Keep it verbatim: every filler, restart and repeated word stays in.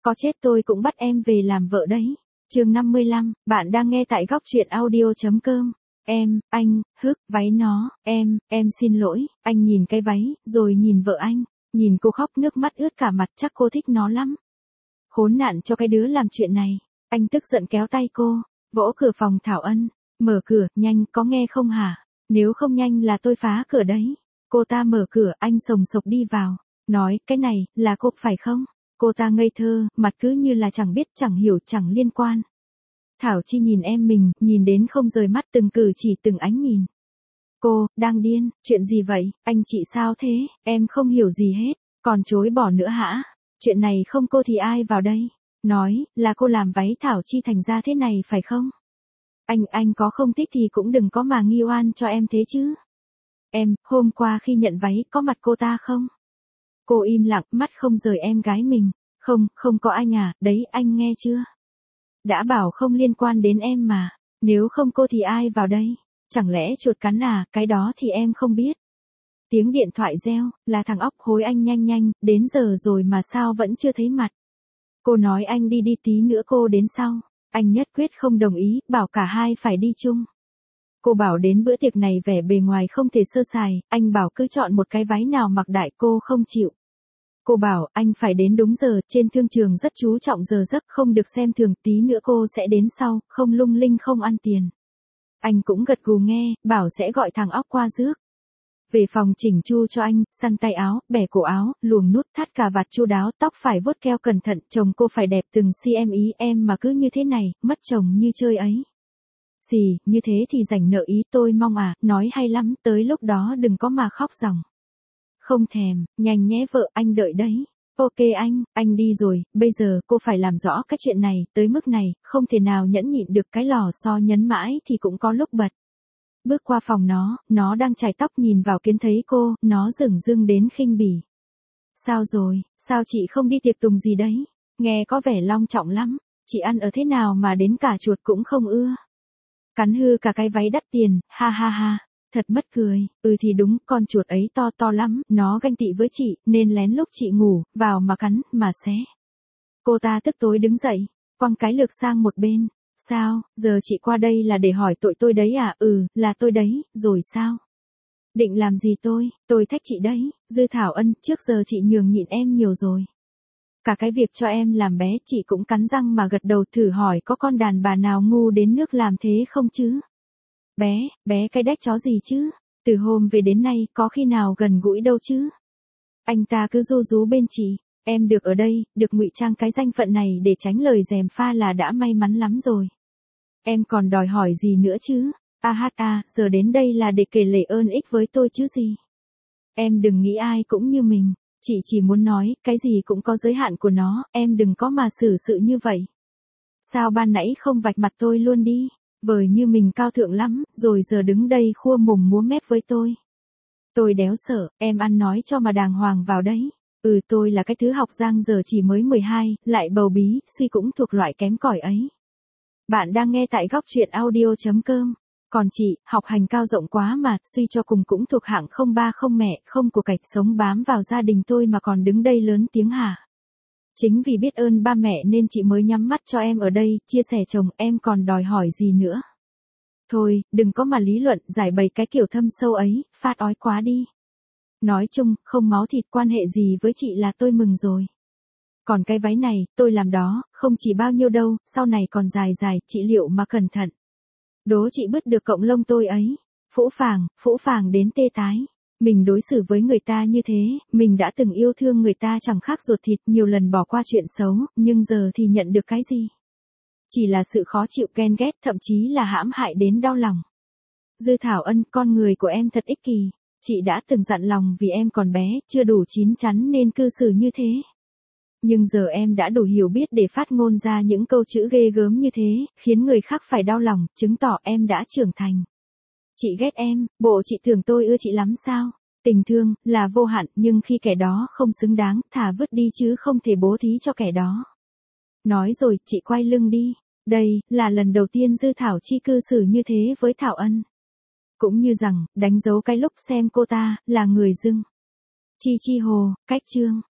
có chết tôi cũng bắt em về làm vợ đấy. Chương năm mươi lăm, bạn đang nghe tại góc truyện audio chấm com. Em, anh, hức, váy nó, em, em xin lỗi, anh nhìn cái váy, rồi nhìn vợ anh, nhìn cô khóc nước mắt ướt cả mặt, chắc cô thích nó lắm. Khốn nạn cho cái đứa làm chuyện này, anh tức giận kéo tay cô, vỗ cửa phòng Thảo Ân, mở cửa, nhanh, có nghe không hả? Nếu không nhanh là tôi phá cửa đấy. Cô ta mở cửa, anh sồng sộc đi vào, nói, cái này, là cô, phải không? Cô ta ngây thơ, mặt cứ như là chẳng biết, chẳng hiểu, chẳng liên quan. Thảo Chi nhìn em mình, nhìn đến không rời mắt, từng cử chỉ, từng ánh nhìn. Cô, đang điên, chuyện gì vậy, anh chị sao thế, em không hiểu gì hết, còn chối bỏ nữa hả? Chuyện này không cô thì ai vào đây? Nói, là cô làm váy Thảo Chi thành ra thế này phải không? Anh, anh có không thích thì cũng đừng có mà nghi oan cho em thế chứ. Em, hôm qua khi nhận váy, có mặt cô ta không? Cô im lặng, mắt không rời em gái mình. Không, không có anh à, đấy, anh nghe chưa? Đã bảo không liên quan đến em mà, nếu không cô thì ai vào đây? Chẳng lẽ chuột cắn à, cái đó thì em không biết. Tiếng điện thoại reo, là thằng óc hối anh nhanh nhanh, đến giờ rồi mà sao vẫn chưa thấy mặt. Cô nói anh đi đi tí nữa cô đến sau. Anh nhất quyết không đồng ý, bảo cả hai phải đi chung. Cô bảo đến bữa tiệc này vẻ bề ngoài không thể sơ sài, anh bảo cứ chọn một cái váy nào mặc đại, cô không chịu. Cô bảo anh phải đến đúng giờ, trên thương trường rất chú trọng giờ giấc, không được xem thường, tí nữa cô sẽ đến sau, không lung linh không ăn tiền. Anh cũng gật gù nghe, bảo sẽ gọi thằng óc qua rước. Về phòng chỉnh chu cho anh, săn tay áo, bẻ cổ áo, luồng nút, thắt cà vạt chu đáo, tóc phải vuốt keo cẩn thận, chồng cô phải đẹp từng cm ý, em mà cứ như thế này, mất chồng như chơi ấy. Xì, như thế thì rảnh nợ ý, tôi mong à, nói hay lắm, tới lúc đó đừng có mà khóc ròng. Không thèm, nhanh nhé vợ, anh đợi đấy. Ok anh, anh đi rồi, bây giờ cô phải làm rõ cái chuyện này, tới mức này, không thể nào nhẫn nhịn được, cái lò xo nhấn mãi thì cũng có lúc bật. Bước qua phòng nó, nó đang chải tóc, nhìn vào kiến thấy cô, nó dửng dưng đến khinh bỉ. Sao rồi, sao chị không đi tiệc tùng gì đấy? Nghe có vẻ long trọng lắm, chị ăn ở thế nào mà đến cả chuột cũng không ưa. Cắn hư cả cái váy đắt tiền, ha ha ha, thật mất cười, ừ thì đúng, con chuột ấy to to lắm, nó ganh tị với chị, nên lén lúc chị ngủ, vào mà cắn, mà xé. Cô ta tức tối đứng dậy, quăng cái lược sang một bên. Sao, giờ chị qua đây là để hỏi tội tôi đấy à? Ừ, là tôi đấy, rồi sao? Định làm gì tôi, tôi thách chị đấy, Dư Thảo Ân, trước giờ chị nhường nhịn em nhiều rồi. Cả cái việc cho em làm bé chị cũng cắn răng mà gật đầu, thử hỏi có con đàn bà nào ngu đến nước làm thế không chứ? Bé, bé cái đếch chó gì chứ? Từ hôm về đến nay có khi nào gần gũi đâu chứ? Anh ta cứ ru rú bên chị, em được ở đây, được ngụy trang cái danh phận này để tránh lời gièm pha là đã may mắn lắm rồi. Em còn đòi hỏi gì nữa chứ? A hát a, giờ đến đây là để kể lể ơn ích với tôi chứ gì? Em đừng nghĩ ai cũng như mình, chị chỉ muốn nói, cái gì cũng có giới hạn của nó, em đừng có mà xử sự như vậy. Sao ban nãy không vạch mặt tôi luôn đi, vời như mình cao thượng lắm, rồi giờ đứng đây khua mồm múa mép với tôi. Tôi đéo sợ, em ăn nói cho mà đàng hoàng vào đấy. Ừ tôi là cái thứ học giang giờ chỉ mới mười hai, lại bầu bí, suy cũng thuộc loại kém cỏi ấy. Bạn đang nghe tại góc truyện audio chấm com. Còn chị, học hành cao rộng quá mà, suy cho cùng cũng thuộc hạng không ba không mẹ, không của cải, sống bám vào gia đình tôi mà còn đứng đây lớn tiếng hả? Chính vì biết ơn ba mẹ nên chị mới nhắm mắt cho em ở đây, chia sẻ chồng, em còn đòi hỏi gì nữa? Thôi, đừng có mà lý luận, giải bày cái kiểu thâm sâu ấy, phát ói quá đi. Nói chung, không máu thịt quan hệ gì với chị là tôi mừng rồi. Còn cái váy này, tôi làm đó, không chỉ bao nhiêu đâu, sau này còn dài dài, chị liệu mà cẩn thận. Đố chị bứt được cộng lông tôi ấy. Phũ phàng, phũ phàng đến tê tái. Mình đối xử với người ta như thế, mình đã từng yêu thương người ta chẳng khác ruột thịt, nhiều lần bỏ qua chuyện xấu, nhưng giờ thì nhận được cái gì? Chỉ là sự khó chịu, ghen ghét, thậm chí là hãm hại đến đau lòng. Dư Thảo Ân, con người của em thật ích kỷ. Chị đã từng dặn lòng vì em còn bé, chưa đủ chín chắn nên cư xử như thế. Nhưng giờ em đã đủ hiểu biết để phát ngôn ra những câu chữ ghê gớm như thế, khiến người khác phải đau lòng, chứng tỏ em đã trưởng thành. Chị ghét em, bộ chị tưởng tôi ưa chị lắm sao? Tình thương, là vô hạn, nhưng khi kẻ đó không xứng đáng, thà vứt đi chứ không thể bố thí cho kẻ đó. Nói rồi, chị quay lưng đi. Đây, là lần đầu tiên Dư Thảo Chi cư xử như thế với Thảo Ân. Cũng như rằng, đánh dấu cái lúc xem cô ta, là người dưng. Chi chi hồ, cách chương.